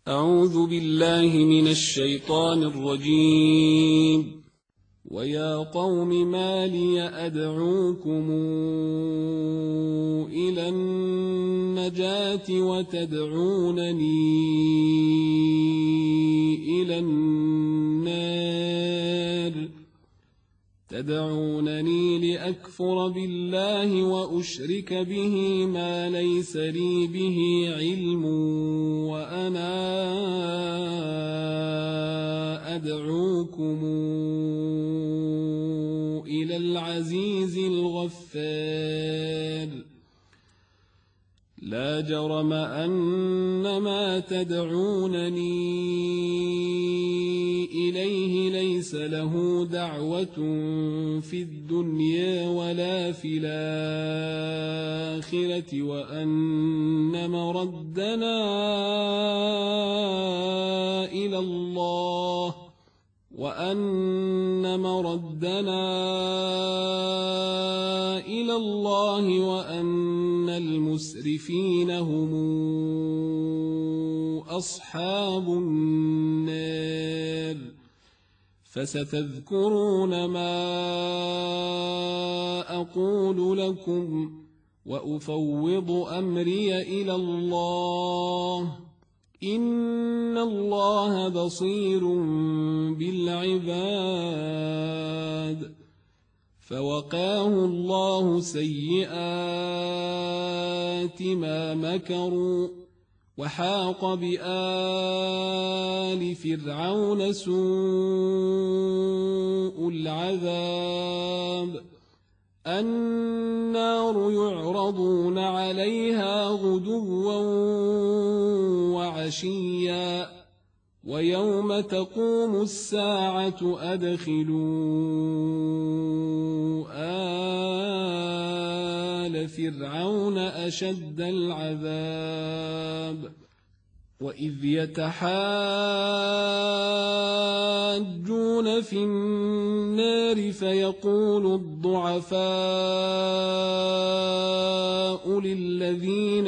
أعوذ بالله من الشيطان الرجيم. ويا قوم ما لي أدعوكم إلى النجاة وتدعونني إلى النار تدعونني لأكفر بالله وأشرك به ما ليس لي به علم وأنا أدعوكم إلى العزيز الغفار. لا جرم أن ما تدعونني إليه ليس له دعوة في الدنيا ولا في الآخرة وأن مردنا إلى الله وأن المسرفين هم أصحاب النار. فستذكرون ما أقول لكم وأفوض أمري إلى الله إن الله بصير بالعباد. فوقاه الله سيئات ما مكروا وحاق بآل فرعون سوء العذاب. النار يعرضون عليها غدوا وعشيا ويوم تقوم الساعة أدخلوا آل فرعون أشد العذاب. وإذ يتحاجون في النار فيقول الضعفاء للذين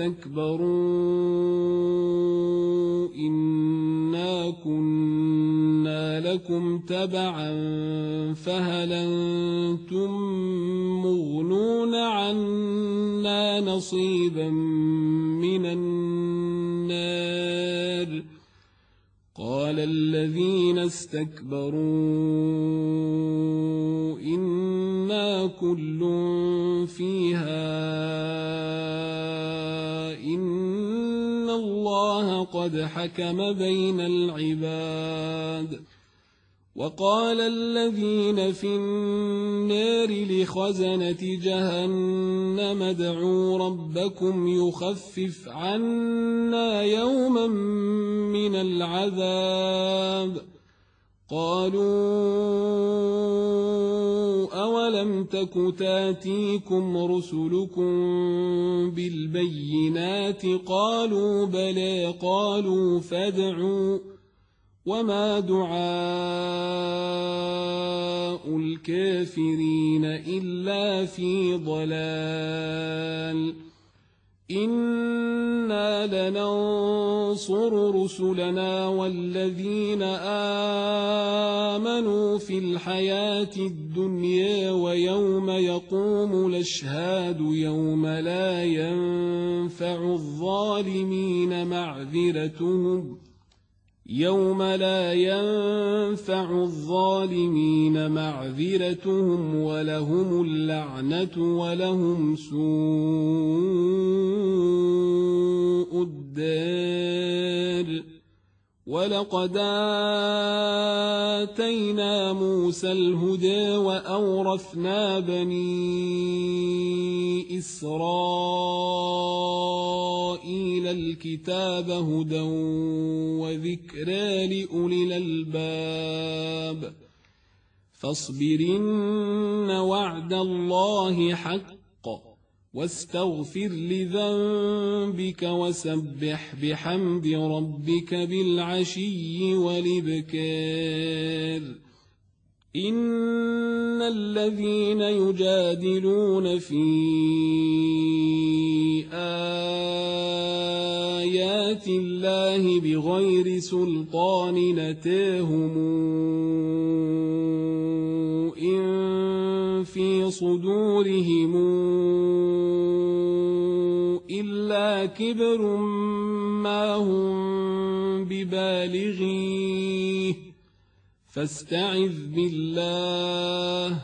استكبروا إنا كنا لكم تبعا فهل أنتم مغنون عنا نصيبا من النار. قال الذين استكبروا إنا كل فيها إن الله قد حكم بين العباد. وقال الذين في النار لخزنة جهنم ادعوا ربكم يخفف عنا يوما من العذاب. قالوا أولم تك تاتيكم رسلكم بالبينات قالوا بلى قالوا فادعوا وما دعاء الكافرين إلا في ضلال. إنا لننصر رسلنا والذين آمنوا في الحياة الدنيا ويوم يقوم الأشهاد يوم لا ينفع الظالمين معذرتهم ولهم اللعنة ولهم سوء الدار. ولقد آتينا موسى الهدى وأورثنا بني إسرائيل الكتاب هدى وذكرى لأولي الألباب. فاصبرن وعد الله حق واستغفر لذنبك وسبح بحمد ربك بالعشي والإبكار. إن الذين يجادلون في آيات الله بغير سلطان أتاهم إن في صدورهم إلا كبر ما هم ببالغيه فاستعذ بالله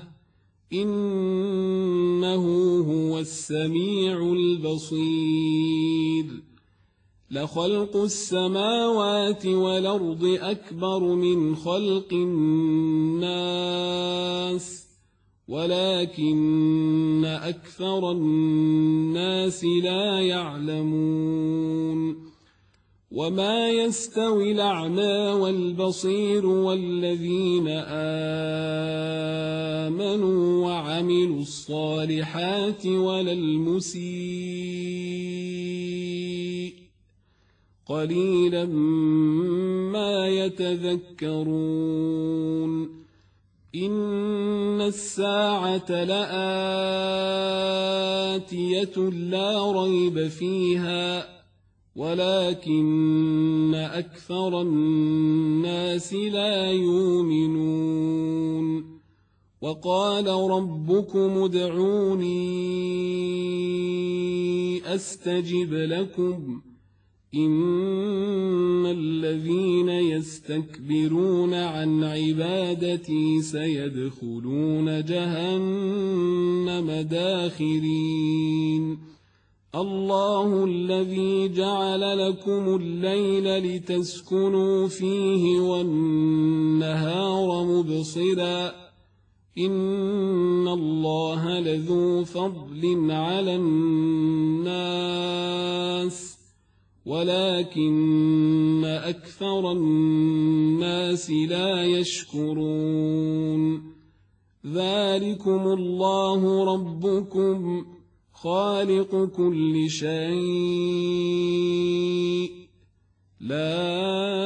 إنه هو السميع البصير لخلق السماوات والأرض أكبر من خلق الناس ولكن أكثر الناس لا يعلمون وما يستوي الأعمى والبصير والذين آمنوا وعملوا الصالحات ولا المسيء قليلا ما يتذكرون إن الساعة لآتية لا ريب فيها ولكن أكثر الناس لا يؤمنون وقال ربكم ادعوني أستجب لكم إن الذين يستكبرون عن عبادتي سيدخلون جهنم داخرين الله الذي جعل لكم الليل لتسكنوا فيه والنهار مبصرا إن الله لذو فضل على الناس ولكن أكثر الناس لا يشكرون ذلكم الله ربكم خالق كل شيء لا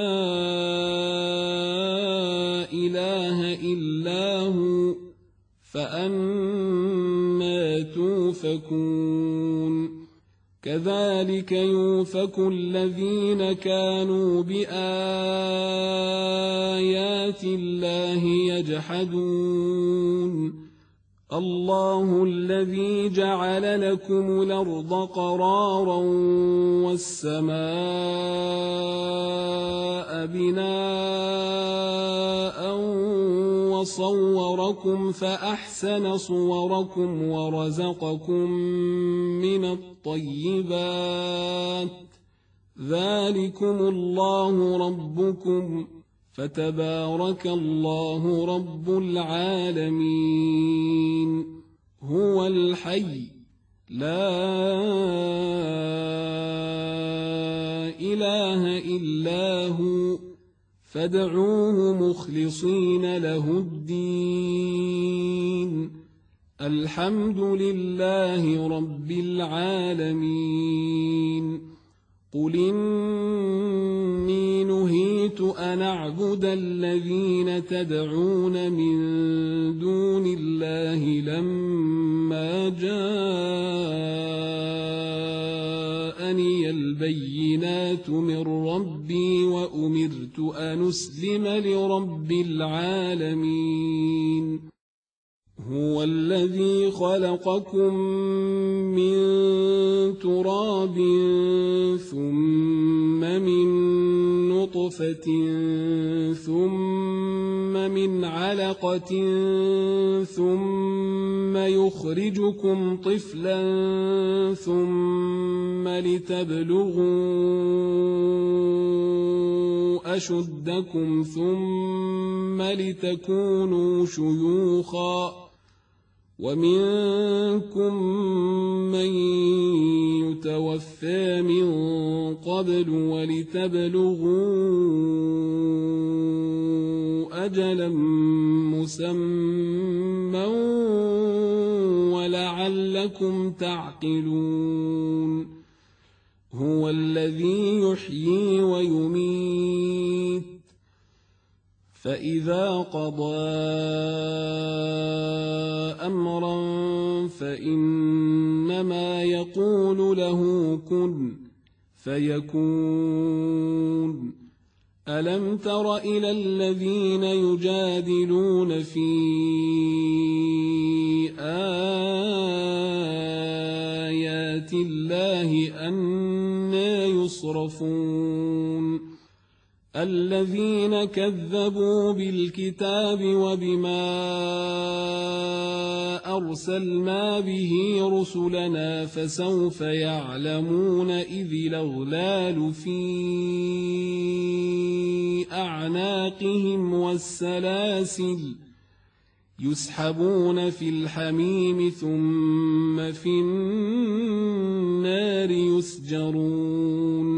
إله إلا هو فأنى توفكون كذلك يؤفك الذين كانوا بآيات الله يجحدون الله الذي جعل لكم الأرض قرارا والسماء بناء وصوركم فأحسن صوركم ورزقكم من الطيبات ذلكم الله ربكم فتبارك الله رب العالمين هو الحي لا إله إلا هو فادعوه مخلصين له الدين الحمد لله رب العالمين قل إني نهيت أن أعبد الذين تدعون من دون الله لما جاءني البينات من ربي وأمرت أن أسلم لرب العالمين هو الذي خلقكم من تراب ثم من نطفة ثم من علقة ثم يخرجكم طفلا ثم لتبلغوا أشدكم ثم لتكونوا شيوخا ومنكم من يتوفى من قبل ولتبلغوا أجلا مسمى ولعلكم تعقلون هو الذي يحيي ويميت فإذا قضى أمرا فإنما يقول له كن فيكون. ألم تر إلى الذين يجادلون في آيات الله أنى يصرفون الذين كذبوا بالكتاب وبما أرسلنا به رسلنا فسوف يعلمون إذ الأغلال في أعناقهم والسلاسل يسحبون في الحميم ثم في النار يسجرون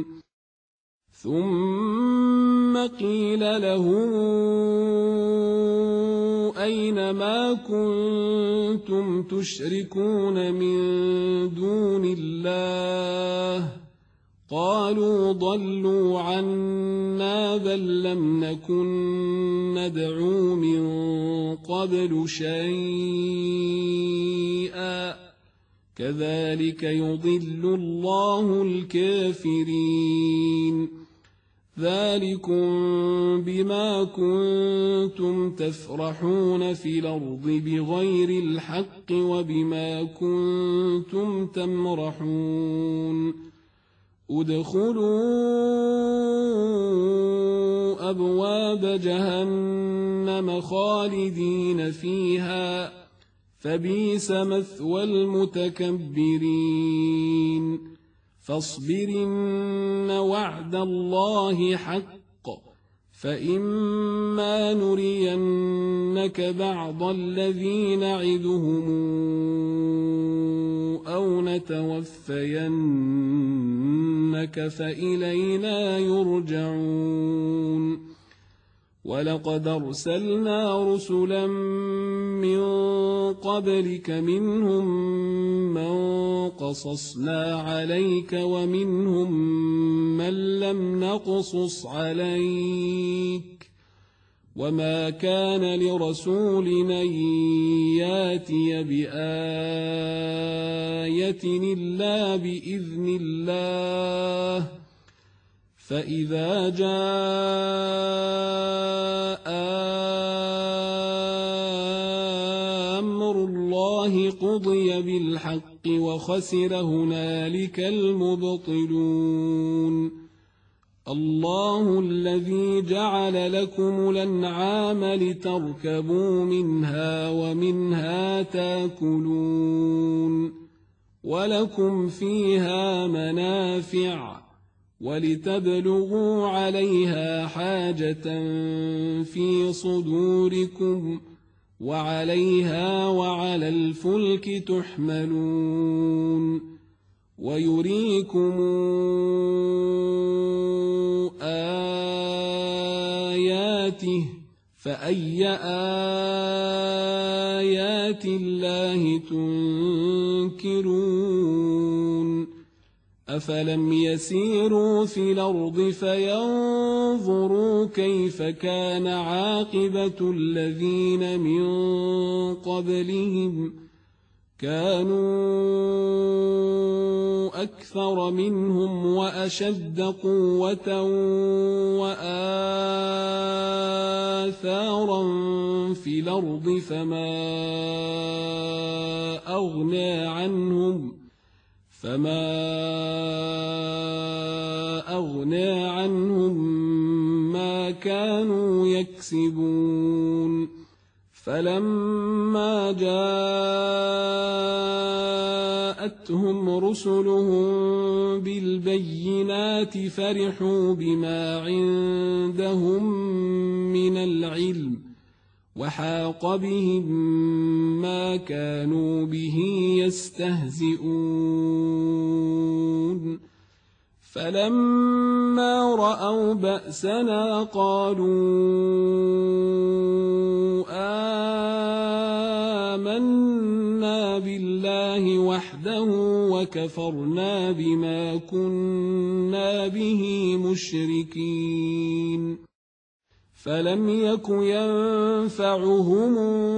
ثم قيل لهم أين ما كنتم تشركون من دون الله قالوا ضلوا عنا بل لم نكن ندعو من قبل شيئا كذلك يضل الله الكافرين ذلكم بما كنتم تفرحون في الأرض بغير الحق وبما كنتم تمرحون ادخلوا أبواب جهنم خالدين فيها فبئس مثوى المتكبرين فاصبر إن وعد الله حق فإما نرينك بعض الذي نعدهم أو نتوفينك فإلينا يرجعون ولقد أرسلنا رسلا من قبلك منهم من قصصنا عليك ومنهم من لم نقصص عليك وما كان لرسول أن ياتي بآية إلا بإذن الله فإذا جاء أمر الله قضي بالحق وخسر هنالك المبطلون الله الذي جعل لكم الأنعام لتركبوا منها ومنها تاكلون ولكم فيها منافع ولتبلغوا عليها حاجة في صدوركم وعليها وعلى الفلك تحملون ويريكم آياته فأي آيات الله تنكرون أفلم يسيروا في الأرض فينظروا كيف كان عاقبة الذين من قبلهم كانوا أكثر منهم وأشد قوة وآثارا في الأرض فما أغنى عنهم ما كانوا يكسبون فلما جاءتهم رسلهم بالبينات فرحوا بما عندهم من العلم وحاق بهم ما كانوا به يستهزئون فلما رأوا بأسنا قالوا آمنا بالله وحده وكفرنا بما كنا به مشركين فلم يك ينفعهم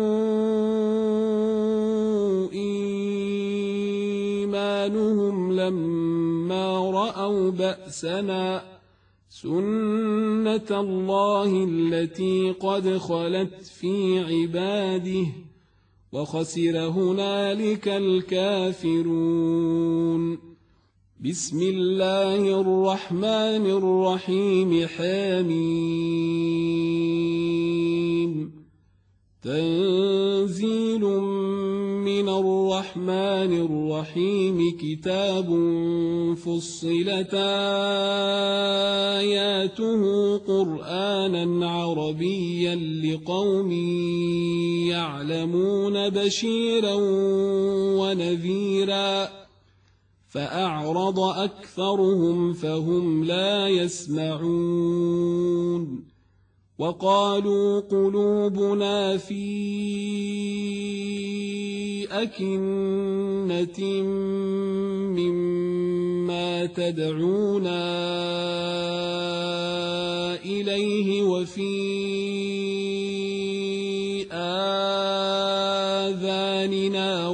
إيمانهم لما رأوا بأسنا سنة الله التي قد خلت في عباده وخسر هنالك الكافرون. بسم الله الرحمن الرحيم حميم تنزيل من الرحمن الرحيم كتاب فصلت آياته قرآنا عربيا لقوم يعلمون بشيرا ونذيرا فأعرض أكثرهم فهم لا يسمعون وقالوا قلوبنا في أكنة مما تدعونا إليه وفي آذاننا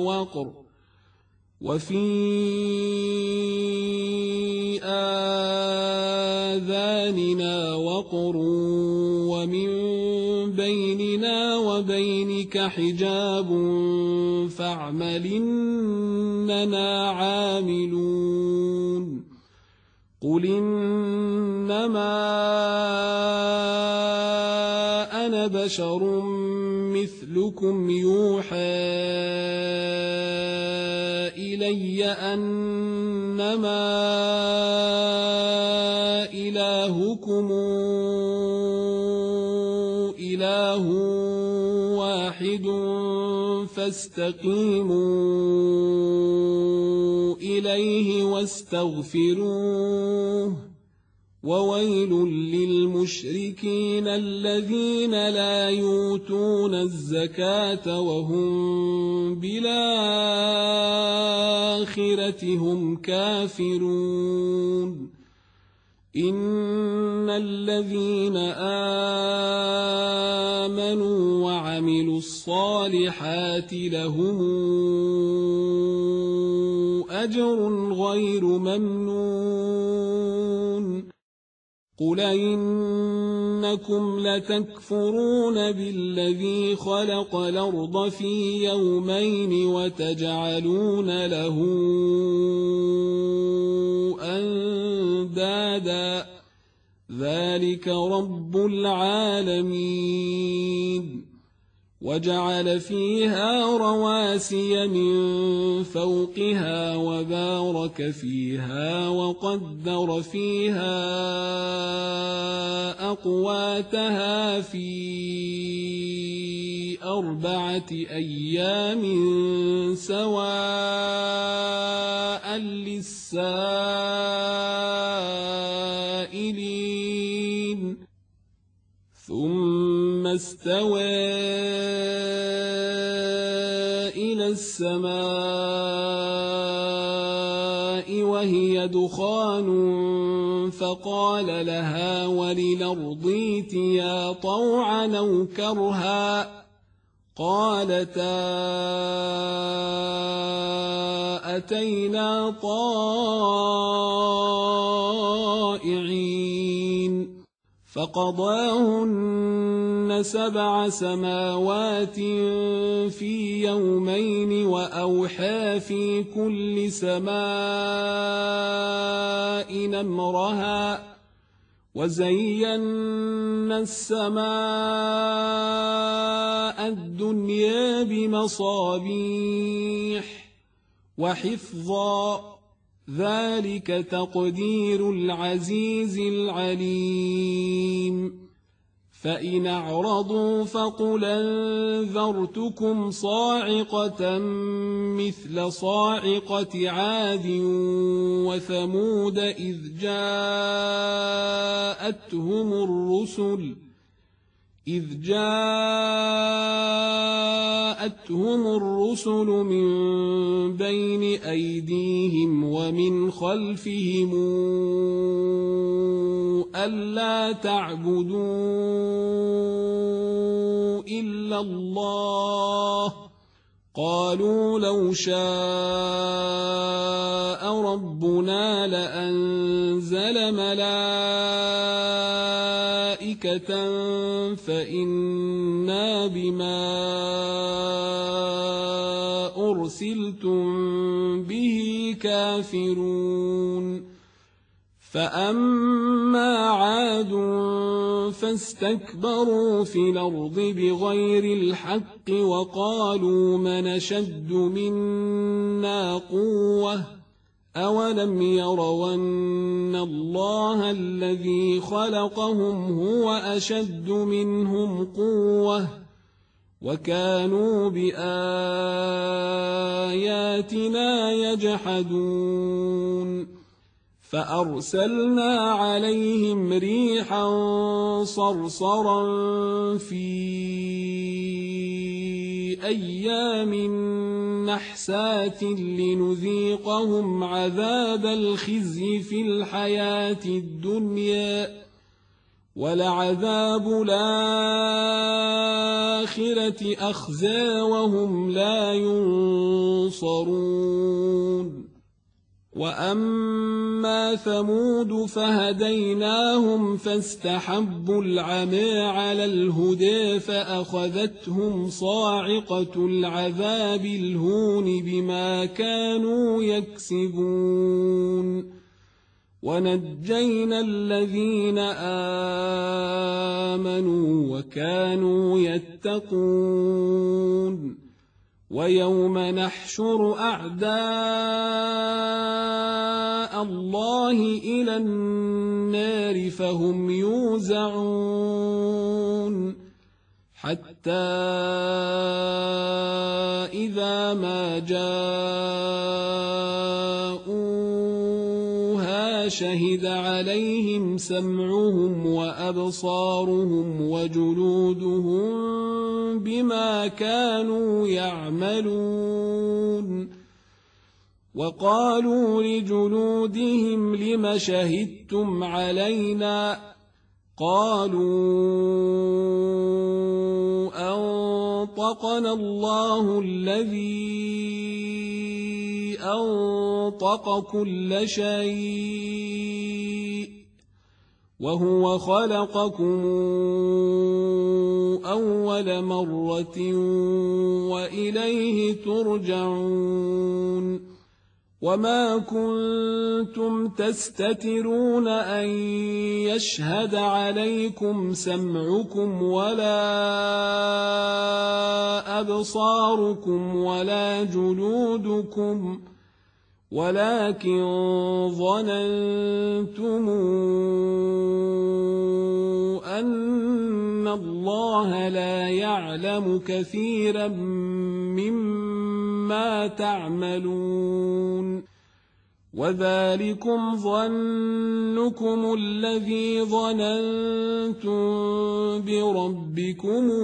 وقر ومن بيننا وبينك حجاب فاعمل إننا عاملون. قل إنما أنا بشر مثلكم يوحى إلي أنما إلهكم إله واحد فاستقيموا إليه واستغفروه وويل للمشركين الذين لا يؤتون الزكاة وهم بالآخرة هم كافرون. إن الذين آمنوا وعملوا الصالحات لهم أجر غير ممنون. قل إنكم لتكفرون بالذي خلق الأرض في يومين وتجعلون له أندادا ذلك رب العالمين. وجعل فيها رواسي من فوقها وبارك فيها وقدر فيها أقواتها في 4 أيام سواء للسائلين ثم استوى إلى السماء وهي دخان فقال لها وللأرض ائتيا طوعا أو كرها قالتا أتينا طائعين فقضاهن 7 سماوات في يومين وأوحى في كل سماء أمرها وزينا السماء الدنيا بمصابيح وحفظا ذلك تقدير العزيز العليم. فإن أعرضوا فقل أنذرتكم صاعقة مثل صاعقة عاد وثمود إذ جاءتهم الرسل من بين أيديهم ومن خلفهم ألا تعبدوا إلا الله قالوا لو شاء ربنا لأنزل ملائكة فإنا بما أرسلتم به كافرون فأما عاد فاستكبروا في الأرض بغير الحق وقالوا من أشد منا قوة أولم يروا أن الله الذي خلقهم هو أشد منهم قوة وكانوا بآياتنا يجحدون فأرسلنا عليهم ريحا صرصرا في أيام نحسات لنذيقهم عذاب الخزي في الحياة الدنيا ولعذاب الآخرة أخزى وهم لا ينصرون وأما ثمود فهديناهم فاستحبوا العمى على الهدى فأخذتهم صاعقة العذاب الهون بما كانوا يكسبون ونجينا الذين آمنوا وكانوا يتقون ويوم نحشر أعداء الله إلى النار فهم يوزعون حتى إذا ما جاءوها شهد عليهم سمعهم وأبصارهم وجلودهم بما كانوا يعملون وقالوا لجلودهم لم شهدتم علينا قالوا أنطقنا الله الذي أنطق كل شيء وهو خلقكم أول مرة وإليه ترجعون وما كنتم تستترون أن يشهد عليكم سمعكم ولا أبصاركم ولا جلودكم ولكن ظننتم أن الله لا يعلم كثيرا مما تعملون وذلكم ظنكم الذي ظننتم بربكم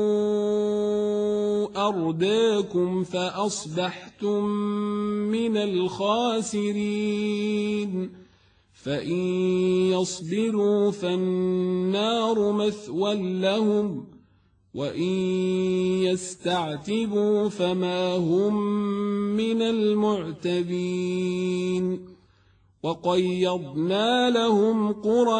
أرداكم فأصبحتم من الخاسرين فإن يصبروا فالنار مثوى لهم وإن يستعتبوا فما هم من المعتبين وقيضنا لهم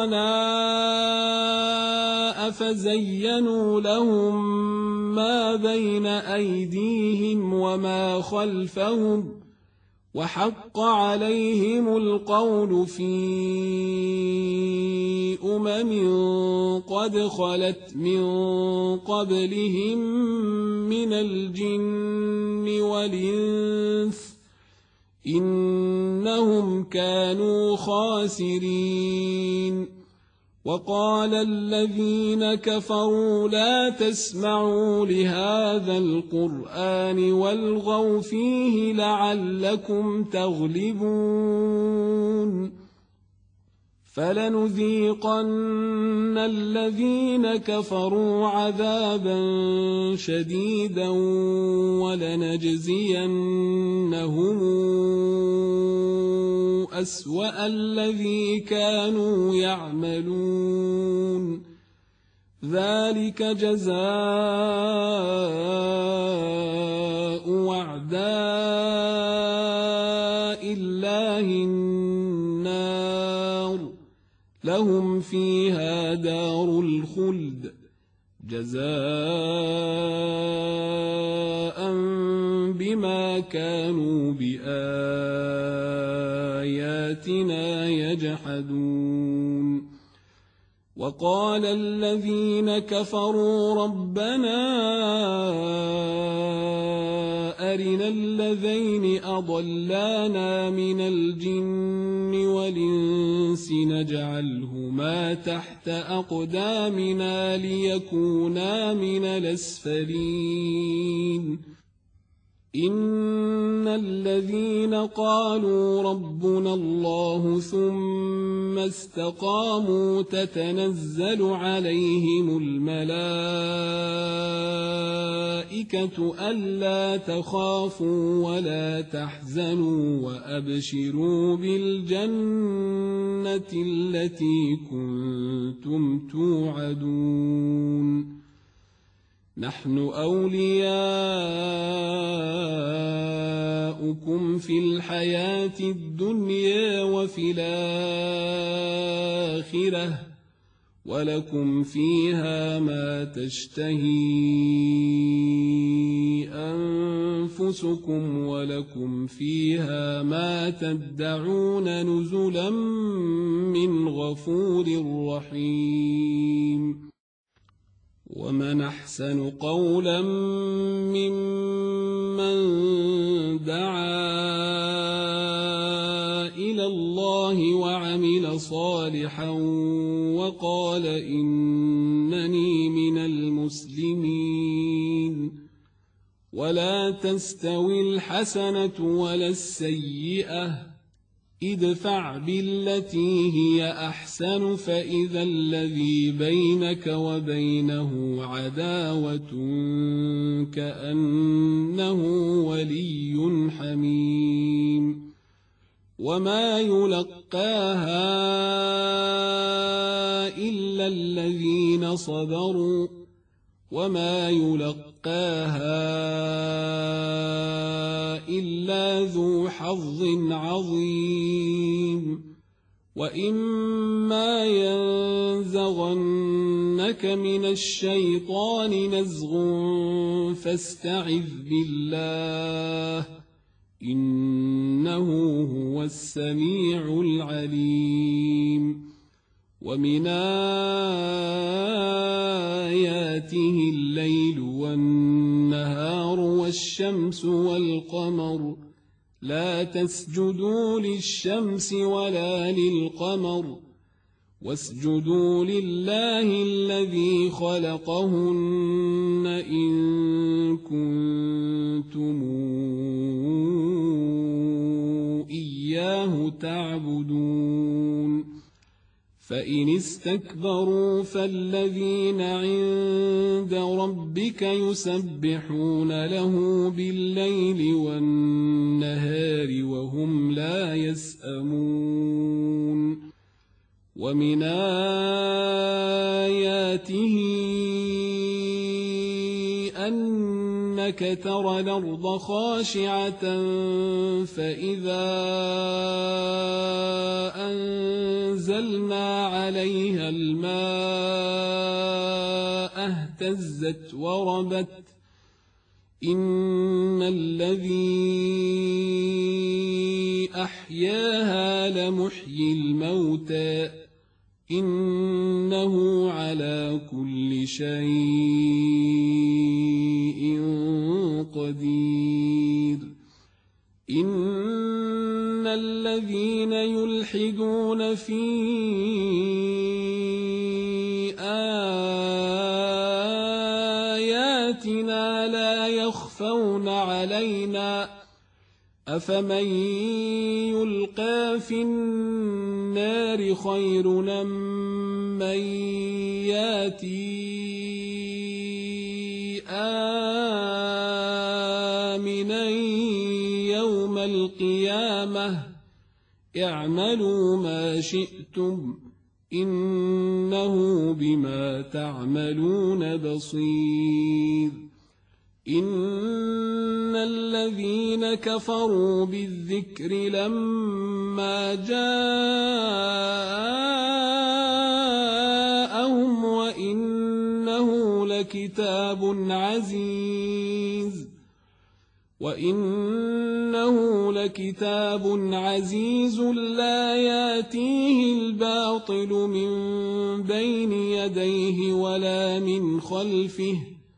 قرناء فزينوا لهم ما بين أيديهم وما خلفهم وحق عليهم القول في قد خلت من قبلهم من الجن والإنس إنهم كانوا خاسرين وقال الذين كفروا لا تسمعوا لهذا القرآن والغوا فيه لعلكم تغلبون فلنذيقن الذين كفروا عذابا شديدا ولنجزينهم أسوأ الذي كانوا يعملون ذلك جزاء أعداء الله النار لهم فيها دار الخلد جزاء بما كانوا بآياتنا يجحدون وقال الذين كفروا ربنا أرنا الذين أضلانا من الجن والإنس نجعلهما تحت أقدامنا ليكونا من الأسفلين إن الذين قالوا ربنا الله ثم استقاموا تتنزل عليهم الملائكة ألا تخافوا ولا تحزنوا وأبشروا بالجنة التي كنتم توعدون نحن أولياؤكم في الحياة الدنيا وفي الآخرة ولكم فيها ما تشتهي أنفسكم ولكم فيها ما تدعون نزلا من غفور رحيم ومن أحسن قولا ممن دعا إلى الله وعمل صالحا وقال إنني من المسلمين ولا تستوي الحسنة ولا السيئة ادفع بالتي هي أحسن فإذا الذي بينك وبينه عداوة كأنه ولي حميم وما يلقاها إلا الذين صبروا وما يلقاها إلا ذو حظ عظيم وإما ينزغنك من الشيطان نزغ فاستعذ بالله إنه هو السميع العليم ومن آياته الليل والنهار والشمس والقمر لا تسجدوا للشمس ولا للقمر واسجدوا لله الذي خلقهن إن كنتم إياه تعبدون فإن استكبروا فالذين عند ربك يسبحون له بالليل والنهار وهم لا يسأمون ومن آياته أنك ترى الأرض خاشعة فإذا أنزلنا عليها الماء اهتزت وربت إن الذي أحياها لمحيي الموتى إنه على كل شيء قدير إن الذين يلحدون في آياتنا لا يخفون علينا أفمن يلقى في النار النار خير أم من ياتي آمنا يوم القيامة اعملوا ما شئتم إنه بما تعملون بصير إن الذين كفروا بالذكر لما جاءهم وإنه لكتاب عزيز لا ياتيه الباطل من بين يديه ولا من خلفه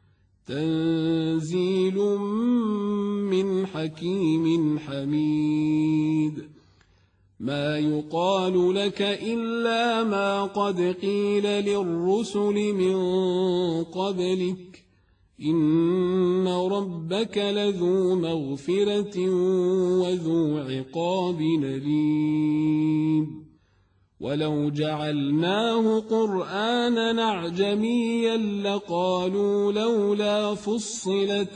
تنزيل من حكيم حميد ما يقال لك إلا ما قد قيل للرسل من قبلك إن ربك لذو مغفرة وذو عقاب أليم ولو جعلناه قرآنا أعجميا لقالوا لولا فصلت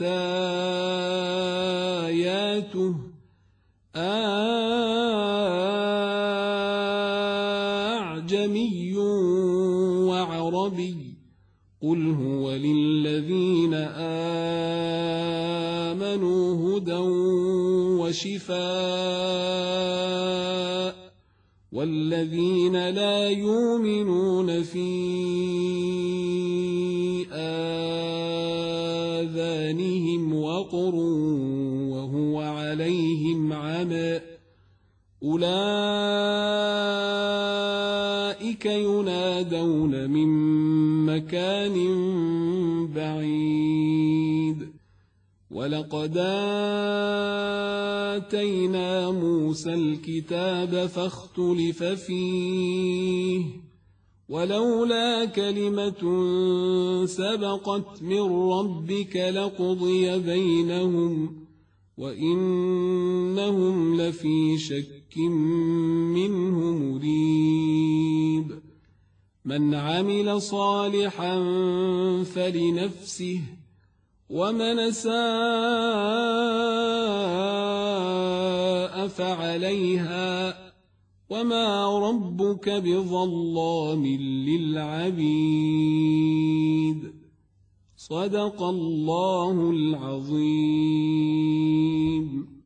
آياته أعجمي وعربي قل هو للذين آمنوا هدى وشفاء والذين لا يؤمنون في آذانهم وقر وهو عليهم عمى أولئك ينادون من مكان بعيد ولقد آتينا موسى الكتاب فاختلف فيه ولولا كلمة سبقت من ربك لقضي بينهم وإنهم لفي شك منه مريب من عمل صالحا فلنفسه ومن أساء فعليها وما ربك بظلام للعبيد صدق الله العظيم.